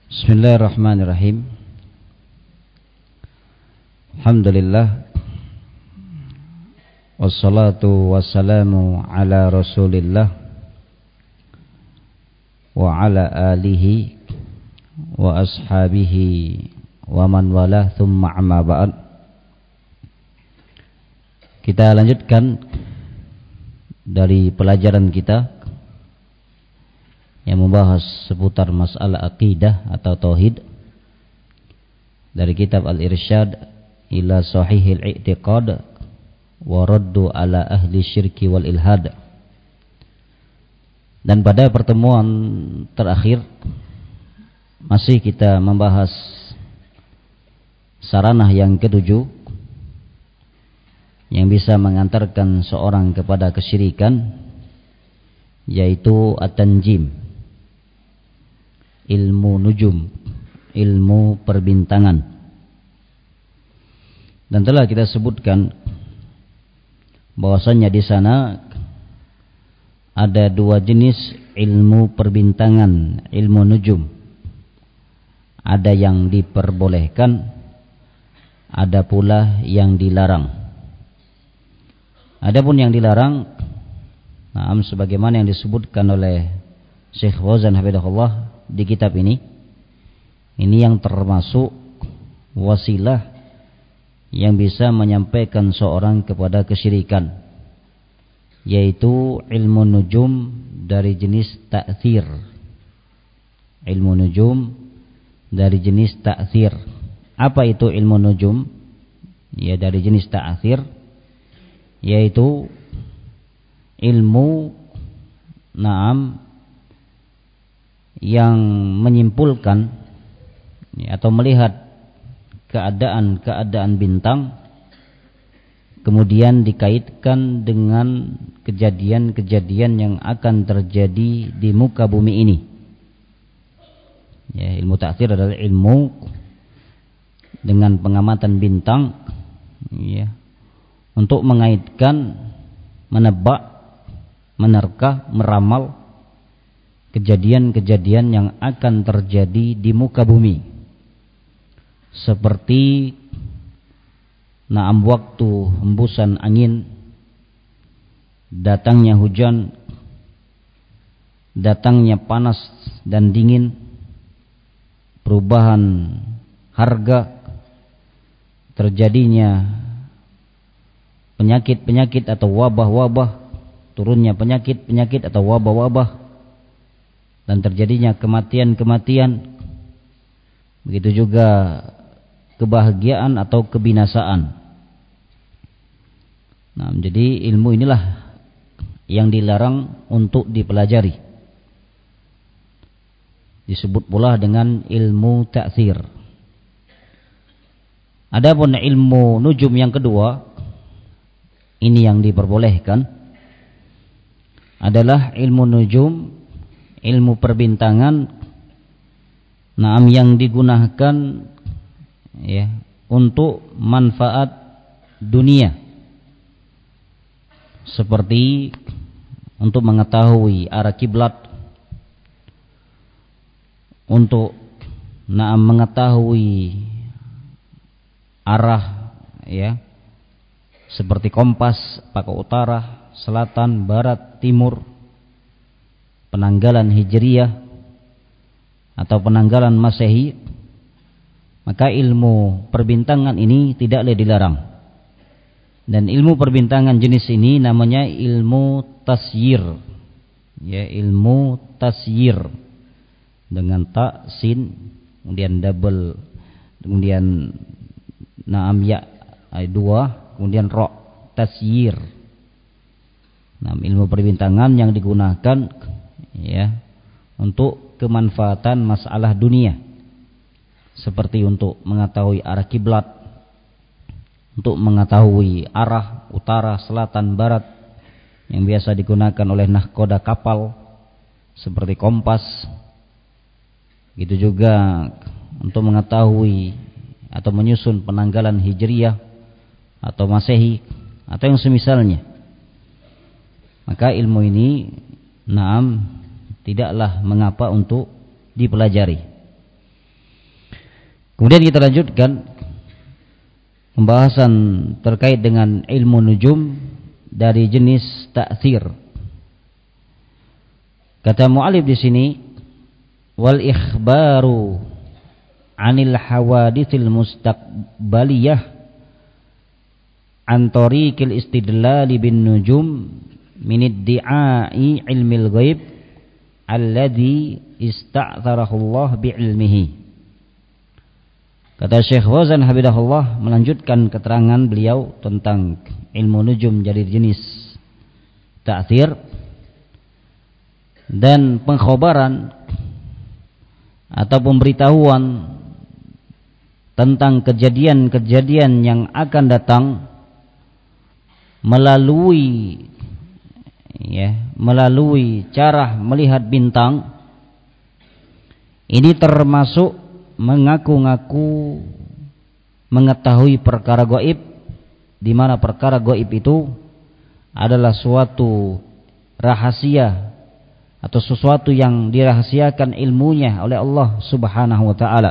Bismillahirrahmanirrahim. Alhamdulillah. Wassalatu wassalamu ala Rasulillah wa ala alihi wa ashabihi wa man walah, thumma amma ba'd. Kita lanjutkan dari pelajaran kita yang membahas seputar masalah akidah atau tauhid dari kitab Al-Irsyad ila Sahihil I'tiqad wa Raddu ala ahli syirki wal ilhad. Dan pada pertemuan terakhir masih kita membahas saranah yang ketujuh yang bisa mengantarkan seorang kepada kesyirikan, yaitu at-tanjim, ilmu nujum, ilmu perbintangan. Dan telah kita sebutkan bahwasanya di sana ada dua jenis ilmu perbintangan, ilmu nujum. Ada yang diperbolehkan, ada pula yang dilarang. Adapun yang dilarang, sebagaimana yang disebutkan oleh Syekh Fauzan hafizahullah di kitab ini yang termasuk wasilah yang bisa menyampaikan seorang kepada kesyirikan, yaitu ilmu nujum dari jenis ta'thir. Ilmu nujum dari jenis ta'thir. Apa itu ilmu nujum? Ya, dari jenis ta'thir, yaitu ilmu yang menyimpulkan atau melihat keadaan bintang, kemudian dikaitkan dengan kejadian-kejadian yang akan terjadi di muka bumi ini. Ya, ilmu ta'thir adalah ilmu dengan pengamatan bintang, ya, untuk mengaitkan, menebak, menerka, meramal kejadian-kejadian yang akan terjadi di muka bumi, seperti waktu hembusan angin, datangnya hujan, datangnya panas dan dingin, perubahan harga, terjadinya penyakit-penyakit atau wabah-wabah, turunnya penyakit-penyakit atau wabah-wabah, dan terjadinya kematian-kematian. Begitu juga kebahagiaan atau kebinasaan. Jadi ilmu inilah yang dilarang untuk dipelajari. Disebut pula dengan ilmu ta'thir. Adapun ilmu nujum yang kedua, ini yang diperbolehkan, adalah ilmu nujum, ilmu perbintangan, yang digunakan, ya, untuk manfaat dunia, seperti untuk mengetahui arah kiblat, untuk mengetahui arah, ya, seperti kompas, apakah utara, selatan, barat, timur, penanggalan hijriyah atau penanggalan masehi. Maka ilmu perbintangan ini tidaklah dilarang. Dan ilmu perbintangan jenis ini namanya ilmu tasyir, ya, ilmu tasyir dengan ta, sin, kemudian double, kemudian ya, dua, kemudian ro, tasyir. Ilmu perbintangan yang digunakan, ya, untuk kemanfaatan masalah dunia, seperti untuk mengetahui arah kiblat, untuk mengetahui arah utara, selatan, barat, yang biasa digunakan oleh nahkoda kapal seperti kompas. Gitu juga untuk mengetahui atau menyusun penanggalan hijriyah atau masehi atau yang semisalnya. Maka ilmu ini tidaklah mengapa untuk dipelajari. Kemudian kita lanjutkan pembahasan terkait dengan ilmu nujum dari jenis ta'thir. Kata mu'allif di sini, wal ikhbaru 'anil hawaditsil mustaqbaliyah an tariqil istidlal bin nujum min iddi'ai ilmil ghaib alladhi ista'tharahu Allah bi'ilmihi. Kata Syekh Fauzan Habibullah melanjutkan keterangan beliau tentang ilmu nujum dari jenis ta'thir dan pengkhabaran atau pemberitahuan tentang kejadian-kejadian yang akan datang melalui cara melihat bintang. Ini termasuk mengaku-ngaku mengetahui perkara gaib, di mana perkara gaib itu adalah suatu rahasia atau sesuatu yang dirahasiakan ilmunya oleh Allah Subhanahu wa taala.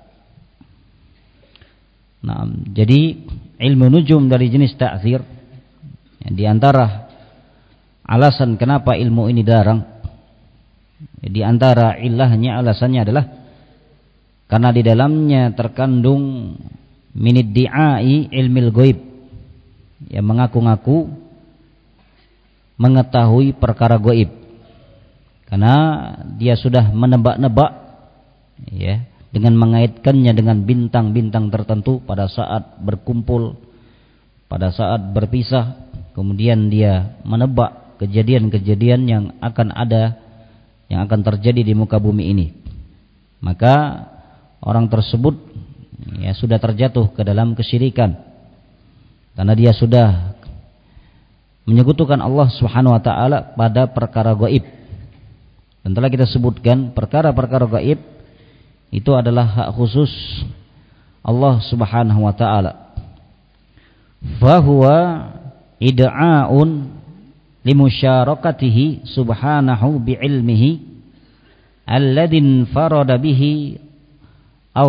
Nah, jadi ilmu nujum dari jenis ta'thir, di antara alasan kenapa ilmu ini dilarang, di antara ilahnya, alasannya adalah karena di dalamnya terkandung minid di'ai ilmil ghaib, yang mengaku-ngaku mengetahui perkara gaib, karena dia sudah menebak-nebak dengan mengaitkannya dengan bintang-bintang tertentu pada saat berkumpul, pada saat berpisah. Kemudian dia menebak kejadian-kejadian yang akan ada, yang akan terjadi di muka bumi ini. Maka orang tersebut sudah terjatuh ke dalam kesyirikan, karena dia sudah menyekutukan Allah Subhanahu wa taala pada perkara gaib. Dan telah kita sebutkan perkara-perkara gaib itu adalah hak khusus Allah Subhanahu wa taala. Fa huwa id'a'un limusyarakatihi subhanahu bi'ilmihi alladhin farada bihi aw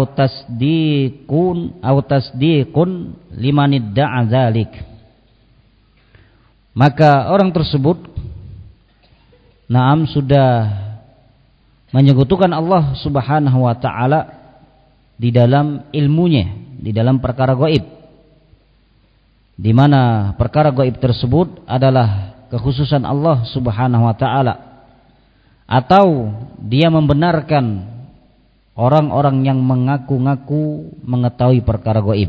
tasdiqun liman idda'a dzalik. Maka orang tersebut sudah menyekutukan Allah Subhanahu wa taala di dalam ilmunya, di dalam perkara gaib, di mana perkara gaib tersebut adalah kekhususan Allah Subhanahu wa taala, atau dia membenarkan orang-orang yang mengaku-ngaku mengetahui perkara gaib.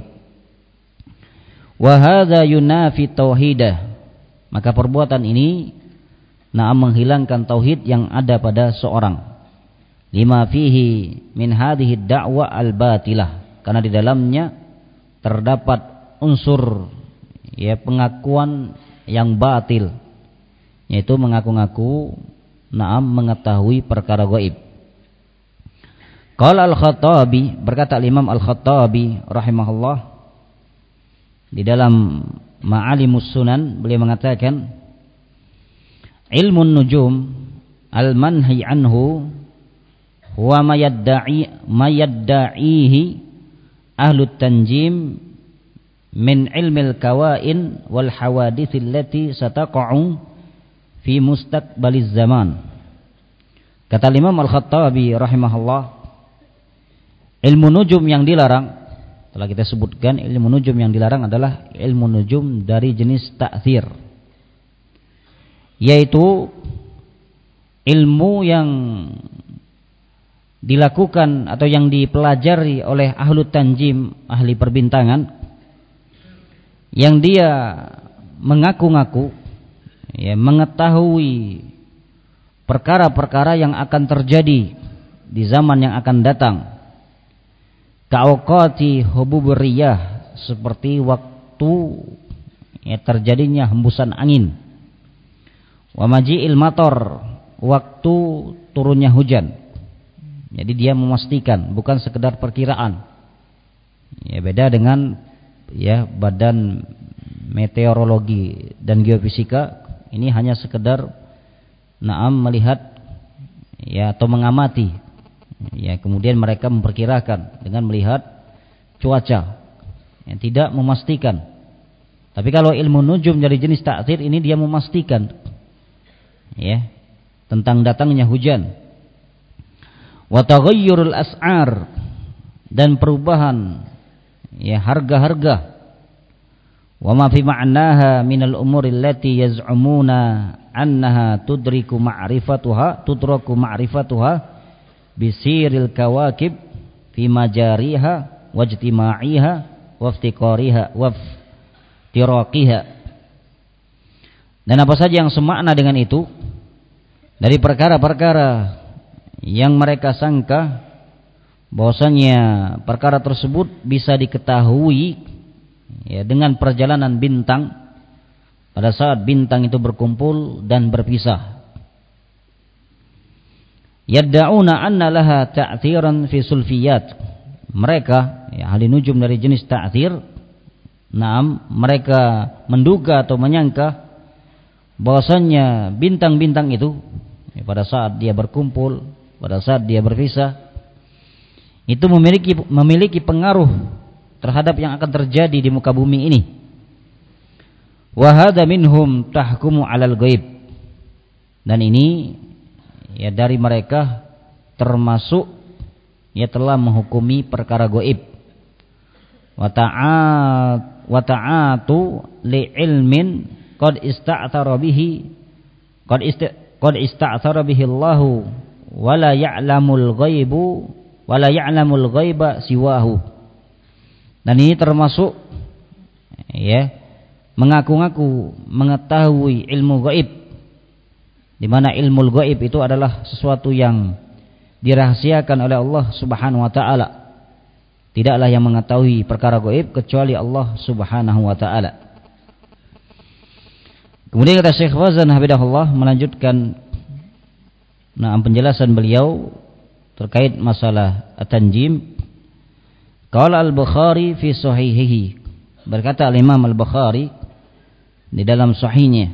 Wa hadza yunafi tauhidah. Maka perbuatan ini menghilangkan tauhid yang ada pada seorang. Lima fihi min hadhihi da'wa al-batilah. Karena di dalamnya terdapat unsur pengakuan yang batil, yaitu mengaku-ngaku mengetahui perkara gaib. Qala Al-Khattabi, berkata Imam Al-Khattabi rahimahullah di dalam Ma'alimus Sunan, beliau mengatakan ilmun nujum al-manhi anhu huwa mayadda'ihi ahlut tanjim min ilmil kawain wal hawadits allati sataqa'u fi mustaqbaliz zaman. Kata Imam Al-Khattabi rahimahullah, ilmu nujum yang dilarang, telah kita sebutkan ilmu nujum yang dilarang adalah ilmu nujum dari jenis ta'thir, yaitu ilmu yang dilakukan atau yang dipelajari oleh ahlu tanjim, ahli perbintangan, yang dia mengaku-ngaku mengetahui perkara-perkara yang akan terjadi di zaman yang akan datang. Ka'awqati hububur riyah, seperti waktu terjadinya hembusan angin. Wa maji'il matar, waktu turunnya hujan. Jadi dia memastikan, bukan sekedar perkiraan. Beda dengan badan meteorologi dan geofisika. Ini hanya sekedar melihat atau mengamati. Kemudian mereka memperkirakan dengan melihat cuaca, ya, tidak memastikan. Tapi kalau ilmu nujum dari jenis ta'thir ini dia memastikan, ya, tentang datangnya hujan. Wa taghayyurul as'ar, dan perubahan, ya, harga-harga. Wa ma fi ma'naha minal umuri allati yaz'umuna annaha tudraku ma'rifatuha bisiril kawakib fi majariha wajtima'iha waftiqariha waftiraqiha. Dan apa saja yang semakna dengan itu dari perkara-perkara yang mereka sangka bahwasanya perkara tersebut bisa diketahui, ya, dengan perjalanan bintang pada saat bintang itu berkumpul dan berpisah. Yadda'una anna laha ta'thiran fi sulfiyat. Mereka, ya, ahli nujum dari jenis ta'thir, mereka menduga atau menyangka bahwasanya bintang-bintang itu, ya, pada saat dia berkumpul, pada saat dia berpisah, itu memiliki pengaruh terhadap yang akan terjadi di muka bumi ini. Wa hadza minhum tahkumu 'alal ghaib. Dan ini, ya, dari mereka termasuk, ya, telah menghukumi perkara gaib. Wa ta'atu li ilmin qad ista'thara bihi Allahu wa la ya'lamul ghaiba siwahu. Dan ini termasuk, ya, mengaku-ngaku mengetahui ilmu gaib, di mana ilmu gaib itu adalah sesuatu yang dirahasiakan oleh Allah Subhanahu wa taala. Tidaklah yang mengetahui perkara gaib kecuali Allah Subhanahu wa taala. Kemudian kata Syekh Fauzan hafizahullah melanjutkan penjelasan beliau terkait masalah at-tanjim. Qala al-Bukhari fi sahihihi, berkata al-Imam al-Bukhari di dalam sahihnya.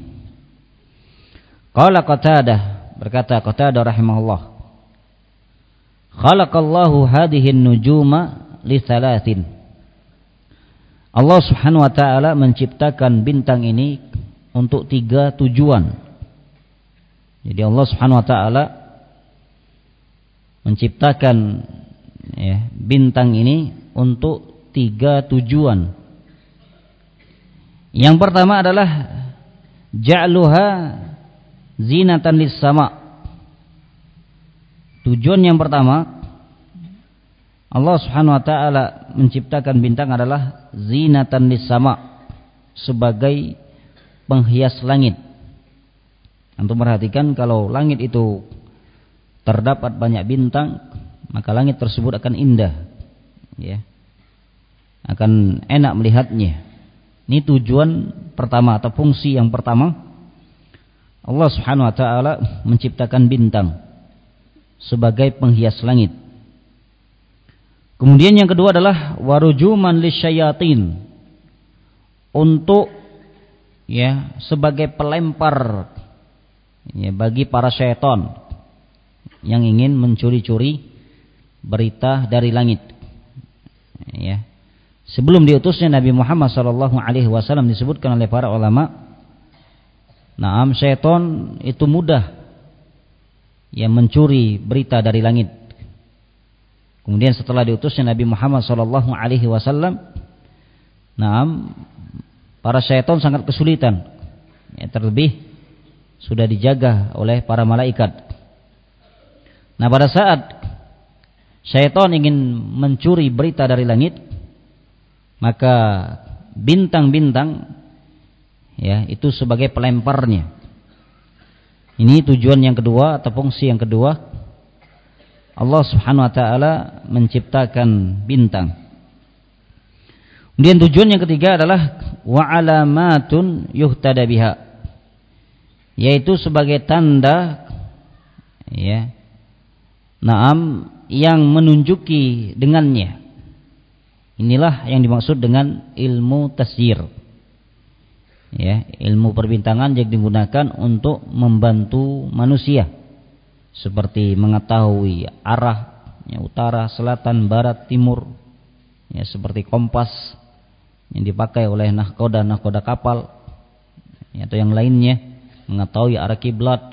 Qala Qatadah, berkata Qatadah rahimahullah, khalaqallahu hadhihi an-nujuma li thalathin. Allah Subhanahu wa taala menciptakan bintang ini untuk 3 tujuan. Jadi Allah Subhanahu wa taala menciptakan, ya, bintang ini untuk 3 tujuan. Yang pertama adalah ja'luha zinatan lis sama. Tujuan yang pertama Allah Subhanahu wa taala menciptakan bintang adalah zinatan lis sama, sebagai penghias langit. Antum perhatikan, kalau langit itu terdapat banyak bintang, maka langit tersebut akan indah, ya, akan enak melihatnya. Ini tujuan pertama atau fungsi yang pertama Allah Subhanahu wa taala menciptakan bintang sebagai penghias langit. Kemudian yang kedua adalah warujuman lisyayatin, untuk, ya, sebagai pelempar, ya, bagi para syaitan yang ingin mencuri-curi berita dari langit, ya. Sebelum diutusnya Nabi Muhammad SAW disebutkan oleh para ulama, syaitan itu mudah, ya, mencuri berita dari langit. Kemudian setelah diutusnya Nabi Muhammad SAW, para syaitan sangat kesulitan, ya, terlebih sudah dijaga oleh para malaikat. Nah, pada saat syaitan ingin mencuri berita dari langit, maka bintang-bintang, ya, itu sebagai pelemparnya. Ini tujuan yang kedua atau fungsi yang kedua Allah Subhanahu wa taala menciptakan bintang. Kemudian tujuan yang ketiga adalah wa alamatun yuhtada biha, yaitu sebagai tanda, ya, yang menunjuki dengannya. Inilah yang dimaksud dengan ilmu tasyir, ya, ilmu perbintangan yang digunakan untuk membantu manusia, seperti mengetahui arah, ya, utara, selatan, barat, timur, ya, seperti kompas yang dipakai oleh nahkoda kapal, ya, atau yang lainnya, mengetahui arah kiblat.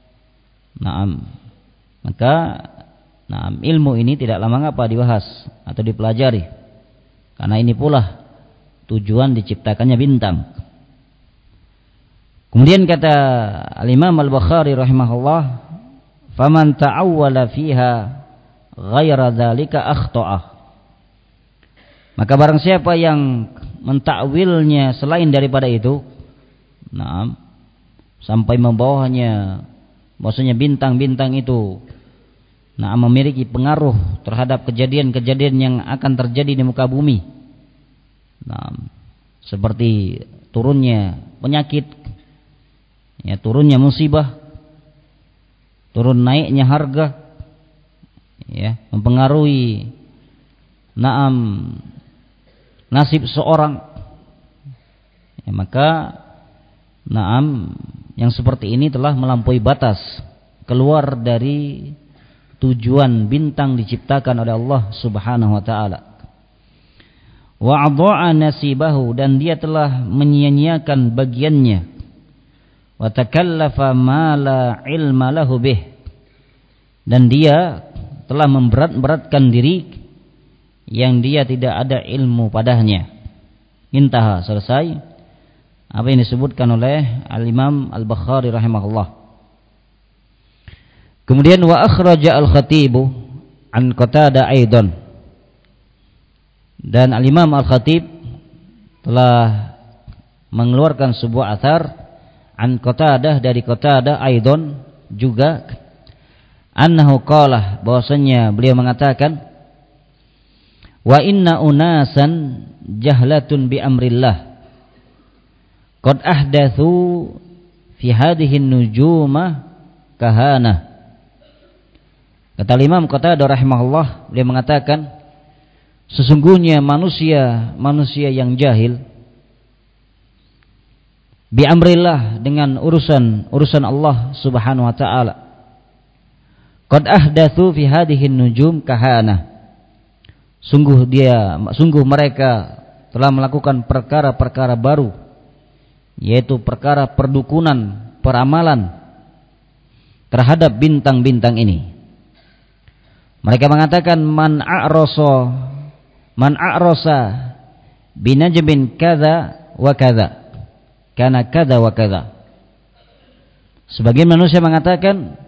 Maka ilmu ini tidaklah mengapa dibahas atau dipelajari, karena ini pula tujuan diciptakannya bintang. Kemudian kata Al-Imam Al-Bukhari rahimahullah, faman ta'awwala fiha ghaira dzalika akhta'ah. Maka barang siapa yang mentakwilnya selain daripada itu, sampai membawanya bahwasanya bintang-bintang itu memiliki pengaruh terhadap kejadian-kejadian yang akan terjadi di muka bumi. Seperti turunnya penyakit, ya, turunnya musibah, turun naiknya harga, ya, mempengaruhi nasib seorang, ya, maka yang seperti ini telah melampaui batas, keluar dari tujuan bintang diciptakan oleh Allah Subhanahu wa taala. Wa adha'a nasibahu, dan dia telah menyia-nyiakan bagiannya. Wa takallafa ma la ilma lahu bih, dan dia telah memberat-beratkan diri yang dia tidak ada ilmu padanya. Intaha, selesai apa yang disebutkan oleh Al-Imam Al-Bukhari rahimahullah. Kemudian wa akhraja Al-Khatibu an Qatadah aidan, dan Al-Imam Al-Khatib telah mengeluarkan sebuah athar an Qatadah, dari Qatadah aidan juga, annahu qala, bahwasanya beliau mengatakan, wa inna unasan jahlatun bi amrillah qad ahdatsu fi hadhihi an-nujuma kahana. Kata Imam Qatadah rahimahullah, beliau mengatakan, sesungguhnya manusia yang jahil bi amrillah, dengan urusan Allah Subhanahu wa taala, qad ahdatsu fi hadhihi an-nujum kahana, sungguh mereka telah melakukan perkara-perkara baru, yaitu perkara perdukunan, peramalan terhadap bintang-bintang ini. Mereka mengatakan, man a'rasa binajmin kadza wa kadza kana kadza wa kadza. Sebagian manusia mengatakan,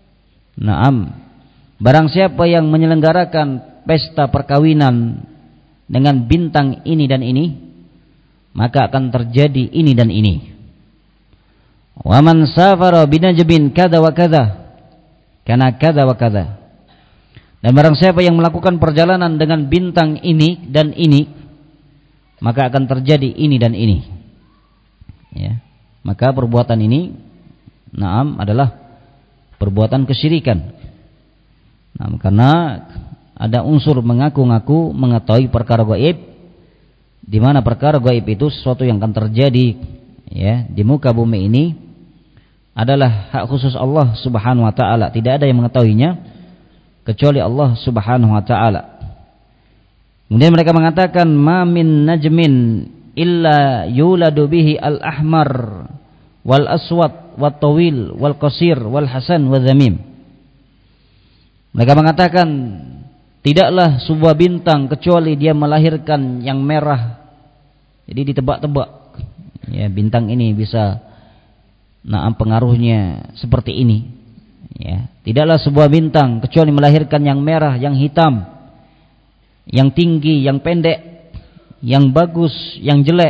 barang siapa yang menyelenggarakan pesta perkawinan dengan bintang ini dan ini, maka akan terjadi ini dan ini. Wa man safara binajmin kadza wa kadza kana kadza wa kadza. Dan barang siapa yang melakukan perjalanan dengan bintang ini dan ini, maka akan terjadi ini dan ini. Ya. Maka perbuatan ini adalah perbuatan kesyirikan. Karena ada unsur mengaku-ngaku mengetahui perkara gaib, di mana perkara gaib itu sesuatu yang akan terjadi, ya, di muka bumi ini, adalah hak khusus Allah Subhanahu wa taala. Tidak ada yang mengetahuinya kecuali Allah Subhanahu wa taala. Kemudian mereka mengatakan, ma min najmin illa yuladu bihi al-ahmar wal aswad wat tawil wal qasir wal hasan wal zamim. Mereka mengatakan, tidaklah sebuah bintang kecuali dia melahirkan yang merah. Jadi ditebak-tebak, ya, bintang ini bisa pengaruhnya seperti ini, ya. Tidaklah sebuah bintang kecuali melahirkan yang merah, yang hitam, yang tinggi, yang pendek, yang bagus, yang jelek.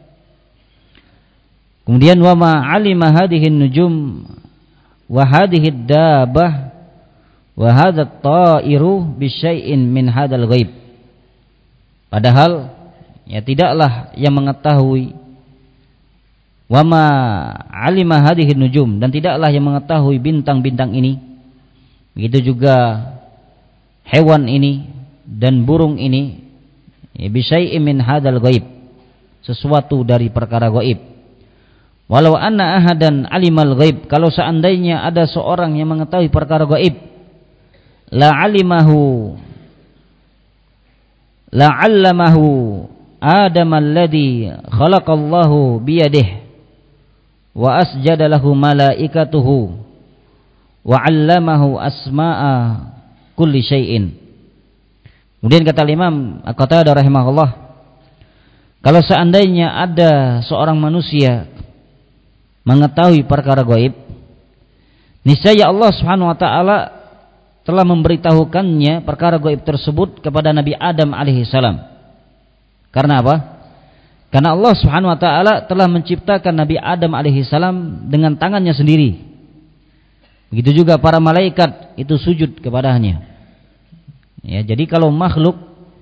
Kemudian wa ma alima hadhihi nujum wa hadhihi dabah wa hadha at-ta'iru bi syai'in min hadzal ghaib. Padahal, ya, tidaklah yang mengetahui wa ma alima hadhihi nujum, dan tidaklah yang mengetahui bintang-bintang ini, begitu juga hewan ini dan burung ini, ya, bi syai'in min hadzal ghaib, sesuatu dari perkara gaib. Walau anna ahadan alimal ghaib, kalau seandainya ada seorang yang mengetahui perkara gaib, la alimahu la'allamahu Adam alladhi khalaqallahu biyadihi wa asjada lahu malaikatuhu wa 'allamahu asma'a kulli syai'in. Kemudian kata Imam Qatadah rahimahullah, kalau seandainya ada seorang manusia mengetahui perkara gaib, niscaya Allah Subhanahu wa taala telah memberitahukannya perkara gaib tersebut kepada Nabi Adam alaihi salam. Karena apa? Karena Allah Subhanahu wa taala telah menciptakan Nabi Adam alaihi salam dengan tangannya sendiri. Begitu juga para malaikat itu sujud kepadanya. Ya, jadi kalau makhluk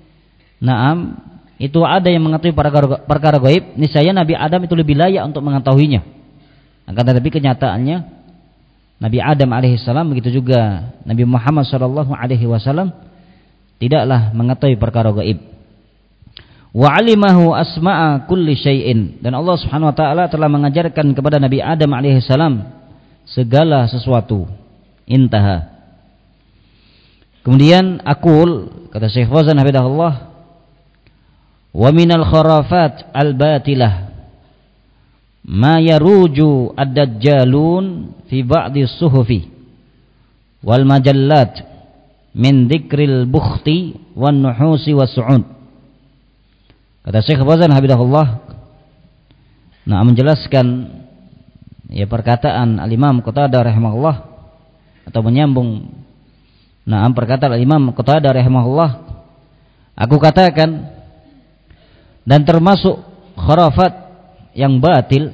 itu ada yang mengetahui perkara gaib, niscaya Nabi Adam itu lebih layak untuk mengetahuinya. Akan tetapi kenyataannya Nabi Adam alaihi salam, begitu juga Nabi Muhammad sallallahu alaihi wasallam tidaklah mengetahui perkara gaib. Wa 'alimahu asma'a kulli syai'in, dan Allah Subhanahu wa taala telah mengajarkan kepada Nabi Adam alaihi salam segala sesuatu. Intaha. Kemudian kata Syekh Fauzan hafizahullah, wa minal khurafat al-batilah ma yaruju ad-dajjalun fi ba'di suhufi wal majallat min dzikril bukhti wan nuhusi was-su'ud. Kata Syekh Fauzan hafizahullah, menjelaskan perkataan Al-Imam Qatadah rahimahullah, atau menyambung perkataan Al-Imam Qatadah rahimahullah, aku katakan, dan termasuk khurafat yang batil,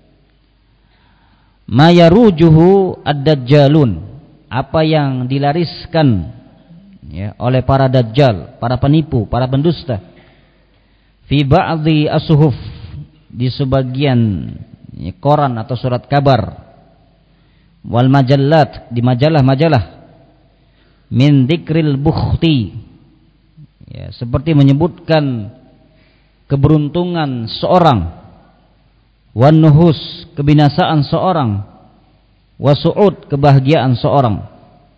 ma yarujuhu ad-dajjalun, apa yang dilariskan oleh para dajjal, para penipu, para pendusta, fi ba'dhi as-suhuf, di sebagian koran atau surat kabar, wal majallat, di majalah-majalah, min dzikril bukhti, seperti menyebutkan keberuntungan seorang, wan nuhus, kebinasaan seorang, wasu'ud, kebahagiaan seorang,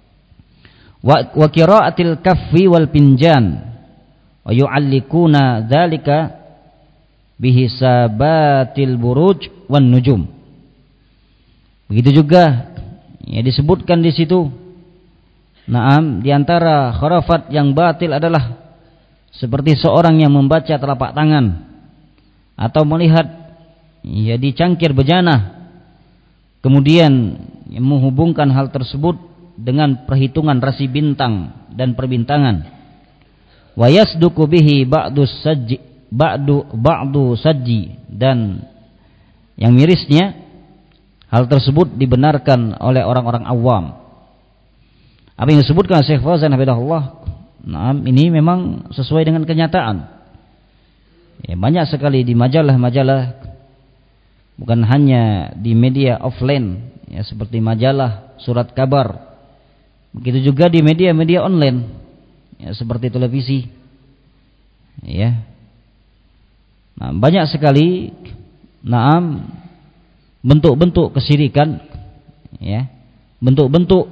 wa qira'atil kaffi wal pinjan, wa yu'allikuna dzalika bihisabatil buruj wan nujum. Begitu juga disebutkan di situ, di antara khurafat yang batil adalah seperti seorang yang membaca telapak tangan atau melihat di cangkir bejana, kemudian menghubungkan hal tersebut dengan perhitungan rasi bintang dan perbintangan. Wa yasduqu bihi ba'du sajji, dan yang mirisnya hal tersebut dibenarkan oleh orang-orang awam. Apa yang disebutkan Syekh Fauzan hafizahullah, ini memang sesuai dengan kenyataan. Banyak sekali di majalah-majalah, bukan hanya di media offline seperti majalah, surat kabar, begitu juga di media-media online seperti televisi. Banyak sekali bentuk-bentuk kesyirikan, bentuk-bentuk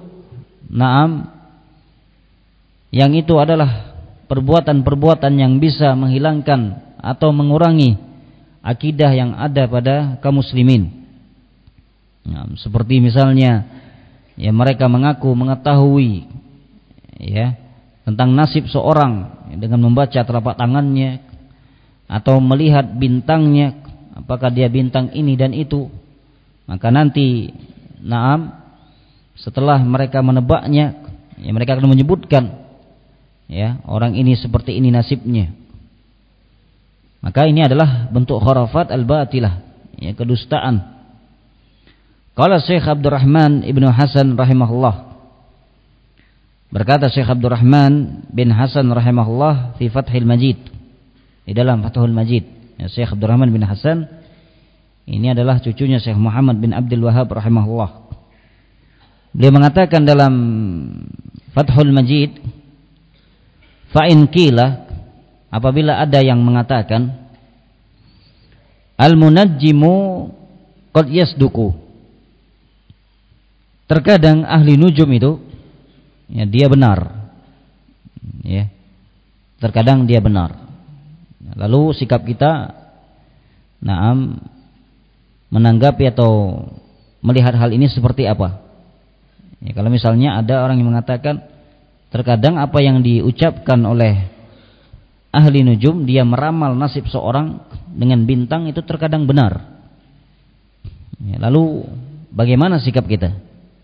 yang itu adalah perbuatan-perbuatan yang bisa menghilangkan atau mengurangi akidah yang ada pada kaum muslimin. Seperti misalnya mereka mengaku mengetahui tentang nasib seorang dengan membaca telapak tangannya atau melihat bintangnya, apakah dia bintang ini dan itu. Maka nanti setelah mereka menebaknya, mereka akan menyebutkan orang ini seperti ini nasibnya. Maka ini adalah bentuk khurafat al-batilah, kedustaan. Qala Syekh Abdurrahman Ibnu Hasan rahimahullah, berkata Syekh Abdurrahman bin Hasan rahimahullah fi Fathul Majid, di dalam Fathul Majid. Syekh Abdurrahman bin Hasan ini adalah cucunya Syekh Muhammad bin Abdul Wahhab rahimahullah. Beliau mengatakan dalam Fathul Majid, fa in qila, apabila ada yang mengatakan, al-munajjimu qad yasduqu, terkadang ahli nujum itu dia benar, terkadang dia benar. Lalu sikap kita menanggapi atau melihat hal ini seperti apa? Ya, kalau misalnya ada orang yang mengatakan terkadang apa yang diucapkan oleh ahli nujum, dia meramal nasib seorang dengan bintang, itu terkadang benar. Ya, lalu bagaimana sikap kita?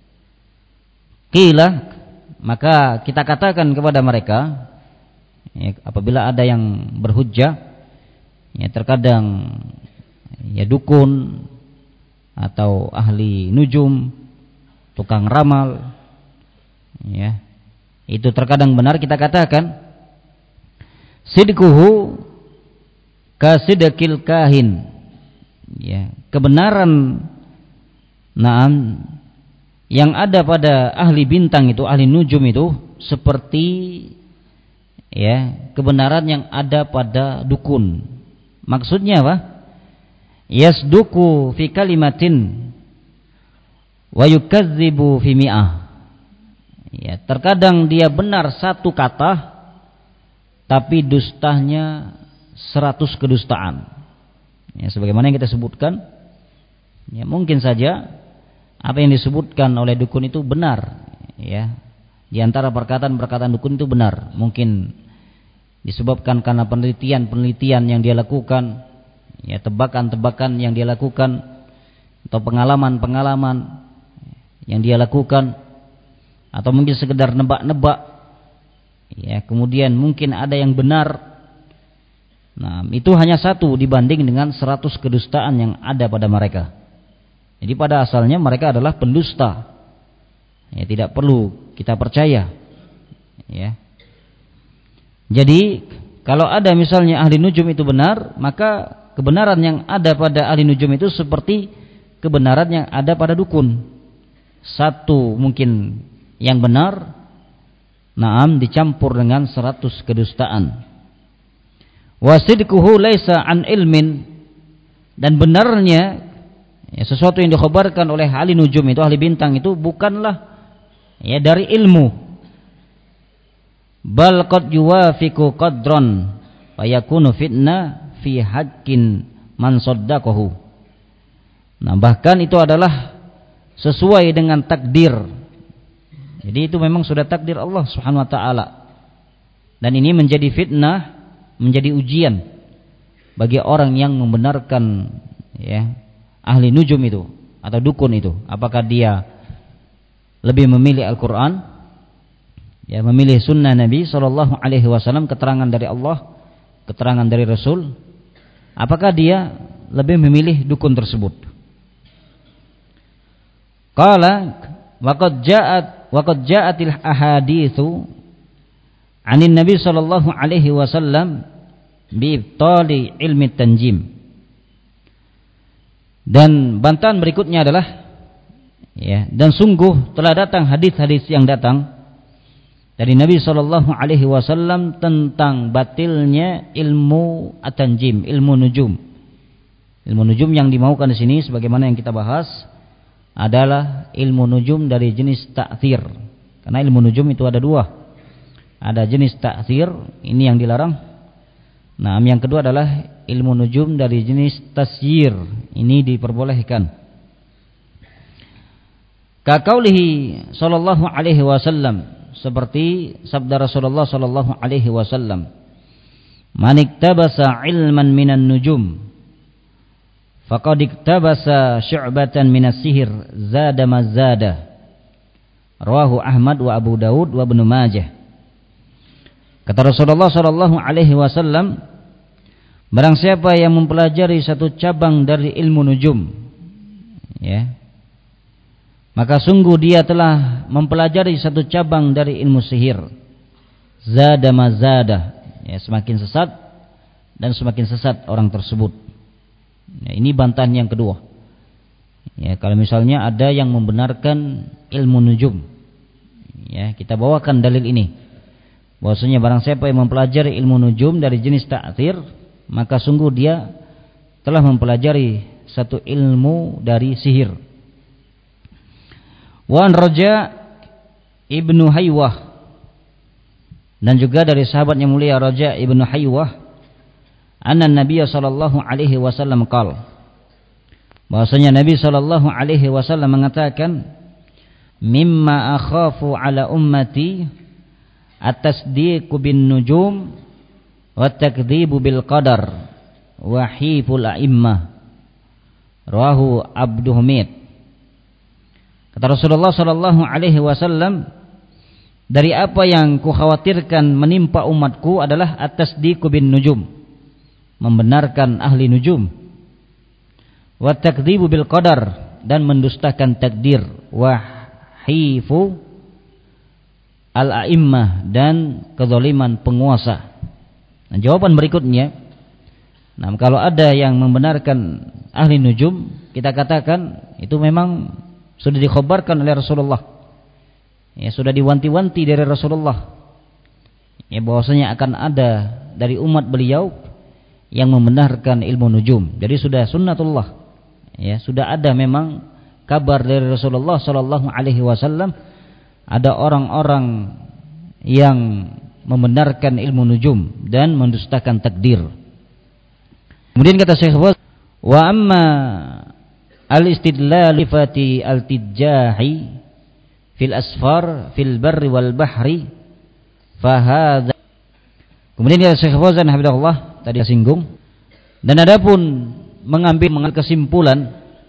Qila, maka kita katakan kepada mereka, ya, apabila ada yang berhujjah, ya, terkadang ya dukun atau ahli nujum, tukang ramal, ya, itu terkadang benar, kita katakan sidquhu kasidqil kahin, ya, kebenaran yang ada pada ahli bintang itu, ahli nujum itu, seperti ya kebenaran yang ada pada dukun. Maksudnya apa? Yasduku fi kalimatin wa yukadzibu fi mi'ah. Ya, terkadang dia benar satu kata, tapi dustanya 100 kedustaan. Ya, sebagaimana yang kita sebutkan, ya, mungkin saja apa yang disebutkan oleh dukun itu benar, ya. Di antara perkataan-perkataan dukun itu benar, mungkin disebabkan karena penelitian-penelitian yang dia lakukan, ya, tebakan-tebakan yang dia lakukan, atau pengalaman-pengalaman yang dia lakukan, atau mungkin sekedar nebak-nebak. Ya, kemudian mungkin ada yang benar. Itu hanya satu dibanding dengan 100 kedustaan yang ada pada mereka. Jadi pada asalnya mereka adalah pendusta. Ya, tidak perlu kita percaya. Ya. Jadi kalau ada misalnya ahli nujum itu benar, maka kebenaran yang ada pada ahli nujum itu seperti kebenaran yang ada pada dukun. Satu mungkin yang benar, dicampur dengan 100 kedustaan. Wasidquhu laisa an ilmin, dan benarnya ya, sesuatu yang dikhabarkan oleh ahli nujum itu, ahli bintang itu, bukanlah ya dari ilmu, bal qad yuwafiqu qadran fa yakunu fitnah fi haqqin man saddaqahu. Bahkan itu adalah sesuai dengan takdir. Jadi itu memang sudah takdir Allah Subhanahu wa taala. Dan ini menjadi fitnah, menjadi ujian bagi orang yang membenarkan ya ahli nujum itu atau dukun itu. Apakah dia lebih memilih Al-Qur'an, ya, memilih sunnah Nabi sallallahu alaihi wasallam, keterangan dari Allah, keterangan dari Rasul, apakah dia lebih memilih dukun tersebut? Qala waqad ja'atil ahaditsu 'anin Nabi sallallahu alaihi wasallam bi ibtali ilmi tanjim. Dan bantahan berikutnya adalah ya, dan sungguh telah datang hadis-hadis yang datang dari Nabi sallallahu alaihi wasallam tentang batilnya ilmu at-tanjim, ilmu nujum. Ilmu nujum yang dimaukan di sini sebagaimana yang kita bahas adalah ilmu nujum dari jenis ta'thir. Karena ilmu nujum itu ada dua. Ada jenis ta'thir, ini yang dilarang. Yang kedua adalah ilmu nujum dari jenis tasyir, ini diperbolehkan. Ka qaulihi sallallahu alaihi wasallam, seperti sabda Rasulullah sallallahu alaihi wasallam, "Man iktabasa ilman minan nujum faqad iktabasa syu'batan minas sihir zada mazada." Rawahu Ahmad wa Abu Daud wa Ibnu Majah. Kata Rasulullah sallallahu alaihi wasallam, barang siapa yang mempelajari satu cabang dari ilmu nujum, ya, maka sungguh dia telah mempelajari satu cabang dari ilmu sihir. Zada mazada, ya, semakin sesat dan semakin sesat orang tersebut. Ya, ini bantahan yang kedua. Ya, kalau misalnya ada yang membenarkan ilmu nujum, ya, kita bawakan dalil ini. Bahwasanya barang siapa yang mempelajari ilmu nujum dari jenis ta'thir, maka sungguh dia telah mempelajari satu ilmu dari sihir. Wa an Raja ibnu Haywah Dan juga dari sahabat yang mulia Raja ibnu Haywah, anna Nabi sallallahu alaihi wasallam qala, bahwasanya Nabi sallallahu alaihi wasallam mengatakan, mimma akhafu ala ummati at-tasdiqu bin nujum wa takdzibu bil qadar wa hiful a'immah, rawahu Abdu Humid. Kata Rasulullah sallallahu alaihi wasallam, dari apa yang kukhawatirkan menimpa umatku adalah at-tasdiqu bin nujum, membenarkan ahli nujum, wa takdzibu bil qadar, dan mendustakan takdir, wa hifu al a'immah, dan kezaliman penguasa. Nah, jawaban berikutnya, nah, kalau ada yang membenarkan ahli nujum, kita katakan itu memang sudah dikhabarkan oleh Rasulullah, ya, sudah diwanti-wanti dari Rasulullah, ya, bahwasanya akan ada dari umat beliau yang membenarkan ilmu nujum. Jadi sudah sunnatullah, ya, sudah ada memang kabar dari Rasulullah sallallahu alaihi wasallam, ada orang-orang yang membenarkan ilmu nujum dan mendustakan takdir. Kemudian kata Syekh, wa amma al-istidlal fati al-tijjahi fil asfar fil barri wal bahri fahadha. Kemudian kata Syekh Fauzan hafizahullah, tadi singgung, dan adapun mengambil kesimpulan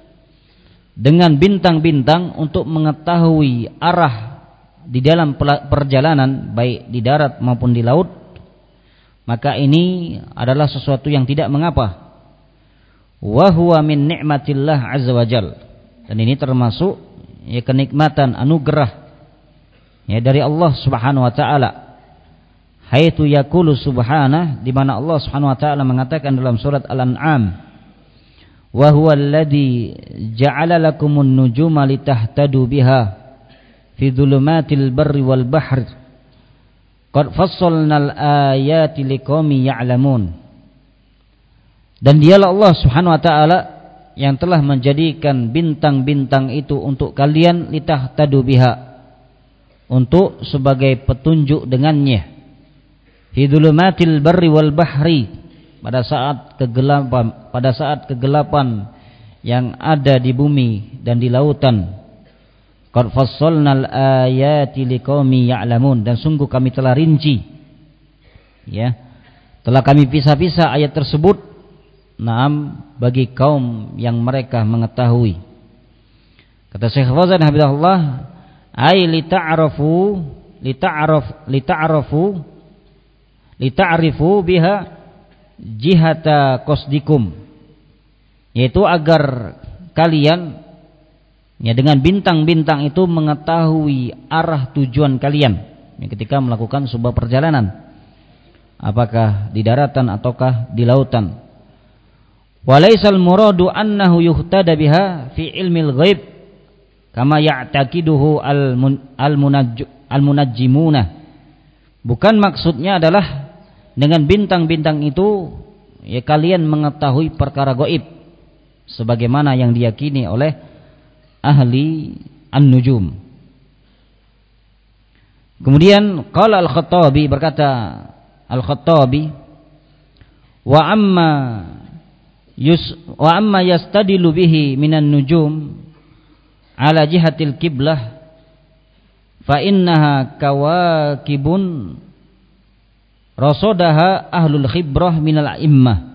dengan bintang-bintang untuk mengetahui arah di dalam perjalanan baik di darat maupun di laut, maka ini adalah sesuatu yang tidak mengapa. Wa huwa min ni'matillah azza wajal, dan ini termasuk, ya, kenikmatan anugerah, ya, dari Allah Subhanahu wa taala. Haitsu yaqulu subhanahu, di mana Allah Subhanahu wa taala mengatakan dalam surat Al-An'am, wa huwa alladzi ja'ala lakumun nujuma litahtadu biha fi dhulumatil barri wal bahr qad fassalnal ayati liqaumin ya'lamun. Dan dialah Allah Subhanahu wa taala yang telah menjadikan bintang-bintang itu untuk kalian, litahtadu biha, untuk sebagai petunjuk dengannya, fi dhulumatil barri wal bahri, pada saat kegelapan yang ada di bumi dan di lautan. Qad fassalnal ayati liqaumin ya'lamun, dan sungguh kami telah rinci, ya, telah kami pisah-pisah ayat tersebut, naam, bagi kaum yang mereka mengetahui. Kata Syekh Fauzan hafizahullah, ay lita'rifu biha jihata qasdikum, yaitu agar kalian, ya, dengan bintang-bintang itu mengetahui arah tujuan kalian, ya, ketika melakukan sebuah perjalanan, apakah di daratan ataukah di lautan. Walaisal muradu annahu yuhtada biha fi ilmil ghaib kama ya'taqiduhu al-munajjimuna. Bukan maksudnya adalah dengan bintang-bintang itu, ya, kalian mengetahui perkara gaib sebagaimana yang diyakini oleh ahli an-nujum. Kemudian qala al-Khattabi, berkata al-Khattabi, wa amma yastadilu bihi minan nujum ala jihatil qiblah fa innaha kawakibun rasadaha ahlul khibrah minal a'immah.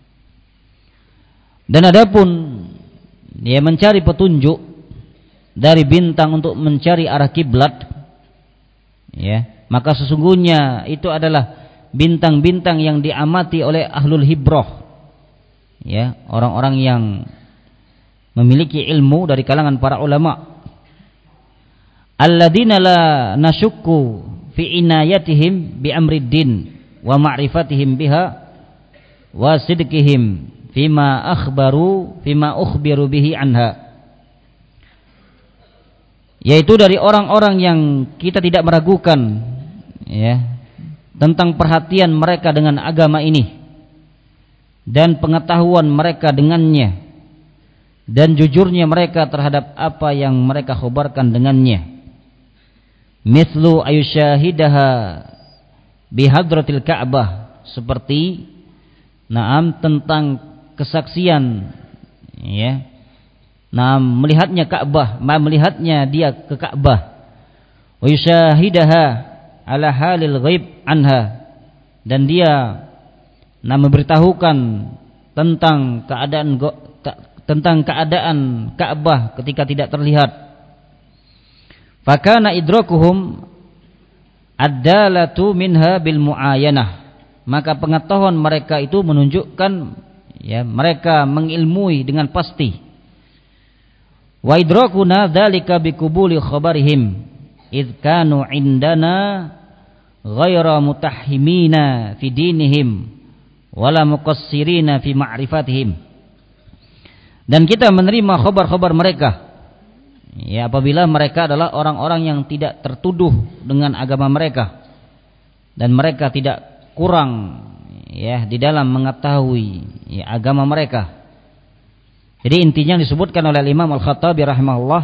Dan adapun dia mencari petunjuk dari bintang untuk mencari arah kiblat, ya, maka sesungguhnya itu adalah bintang-bintang yang diamati oleh ahlul hibrah, ya, orang-orang yang memiliki ilmu dari kalangan para ulama. Alladzina la nasyukku fi inayatihim bi amriddin wa ma'rifatihim biha wa sidqihim fima ukhbiru bihi anha, yaitu dari orang-orang yang kita tidak meragukan, ya, tentang perhatian mereka dengan agama ini dan pengetahuan mereka dengannya dan jujurnya mereka terhadap apa yang mereka khabarkan dengannya. Mithlu ayusyahidaha bihadratil Ka'bah, seperti tentang kesaksian, ya, melihatnya Ka'bah, melihatnya dia ke Ka'bah, wa yushahidaha ala halil ghaib anha, dan dia memberitahukan tentang keadaan Ka'bah ketika tidak terlihat. Fakana idrakuhum ad-dalatu minha bil muayanah, maka pengetahuan mereka itu menunjukkan, ya, mereka mengilmui dengan pasti. Wa idrakuna dzalika biqubuli khabarihim id kanu indana ghaira mutahhimina fi dinihim wala muqassirina fi ma'rifatihim. Dan kita menerima khabar-khabar mereka, ya, apabila mereka adalah orang-orang yang tidak tertuduh dengan agama mereka dan mereka tidak kurang, ya, di dalam mengetahui, ya, agama mereka. Jadi intinya disebutkan oleh Imam Al-Khattabi rahimahullah,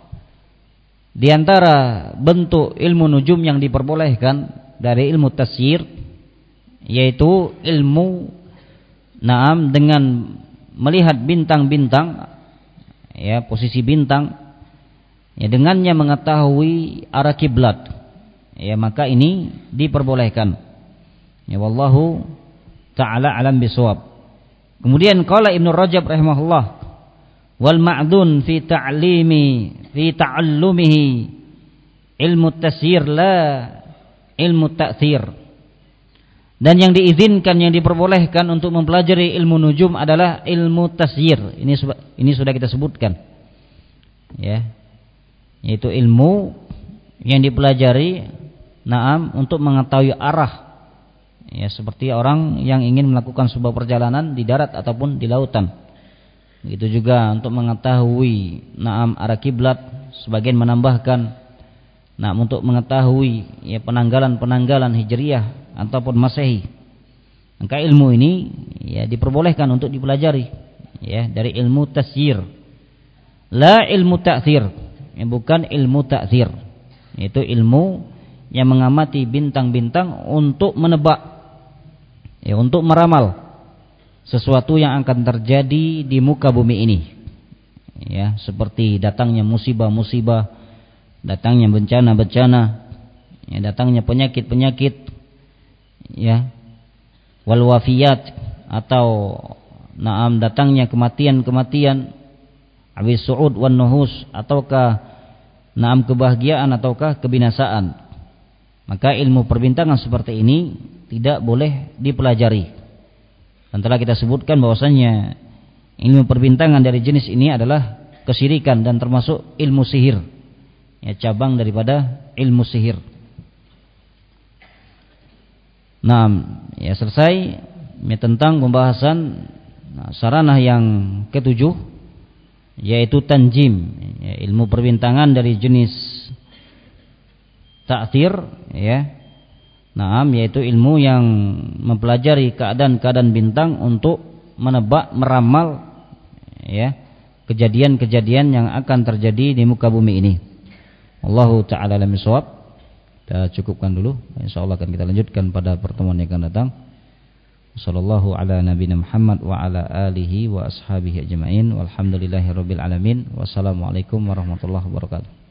di antara bentuk ilmu nujum yang diperbolehkan dari ilmu tasyir, yaitu ilmu dengan melihat bintang-bintang, ya, posisi bintang, ya, dengannya mengetahui arah kiblat, ya, maka ini diperbolehkan. Ya, wallahu ta'ala alam bisawab. Kemudian qala Ibnu Rajab rahimahullah, wal ma'dun fi ta'allumihi ilmu tasyir la ilmu ta'thir. Dan yang diizinkan, yang diperbolehkan untuk mempelajari ilmu nujum adalah ilmu tasyir. Ini sudah kita sebutkan, ya, yaitu ilmu yang dipelajari untuk mengetahui arah, ya, seperti orang yang ingin melakukan sebuah perjalanan di darat ataupun di lautan. Begitu juga untuk mengetahui arah kiblat. Sebagian menambahkan untuk mengetahui, ya, penanggalan hijriyah ataupun masehi. Maka ilmu ini, ya, diperbolehkan untuk dipelajari, ya, dari ilmu tasyir, la ilmu ta'thir, ya, bukan ilmu ta'thir, yaitu ilmu yang mengamati bintang-bintang untuk menebak, ya, untuk meramal sesuatu yang akan terjadi di muka bumi ini, ya, seperti datangnya musibah-musibah, datangnya bencana-bencana, ya, datangnya penyakit-penyakit, ya, wal wafiyat, atau datangnya kematian-kematian, awis su'ud wan nuhus, ataukah kebahagiaan ataukah kebinasaan. Maka ilmu perbintangan seperti ini tidak boleh dipelajari. Dan telah kita sebutkan bahwasanya ilmu perbintangan dari jenis ini adalah kesyirikan dan termasuk ilmu sihir, ya, cabang daripada ilmu sihir. Ya, selesai, ya, tentang pembahasan sarana yang ketujuh, yaitu tanjim, ya, ilmu perbintangan dari jenis ta'thir, ya. Yaitu ilmu yang mempelajari keadaan-keadaan bintang untuk menebak, meramal, ya, kejadian-kejadian yang akan terjadi di muka bumi ini. Allahu ta'ala alam bisawab. Kita cukupkan dulu. Insyaallah akan kita lanjutkan pada pertemuan yang akan datang. Sallallahu ala nabiyina Muhammad wa ala alihi wa ashabihi ajma'in. Walhamdulillahirabbil alamin. Wassalamualaikum warahmatullahi wabarakatuh.